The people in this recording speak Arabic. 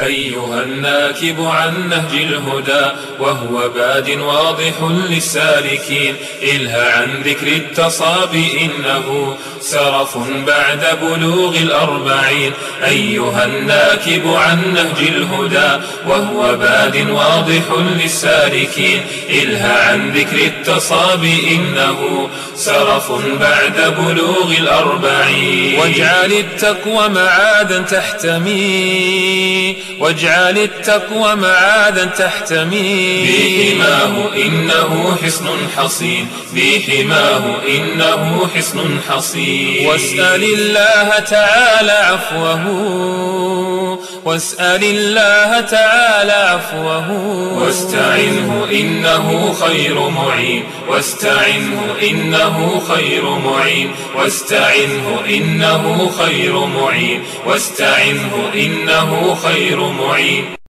أيها الناكب عن نهج الهدى وهو باد واضح للسالكين، إلها عن ذكر التصابي إنه سرف بعد بلوغ الأربعين. أيها الناكب عن نهج الهدى وهو باد واضح للسالكين، إلها عن ذكر التصابي إنه سرف بعد بلوغ الأربعين. واجعل التقوى معادا تحتمي، واجعل التقوى معادا تحتمي، بحماه إنه حصن حصين، بحماه إنه حصن حصين. واسأل الله تعالى عفوه، واسأل الله تعالى عفوه، واستعنه إنه خير معين، واستعنه إنه خير معين، واستعنه إنه خير معين، واستعنه إنه خير معين.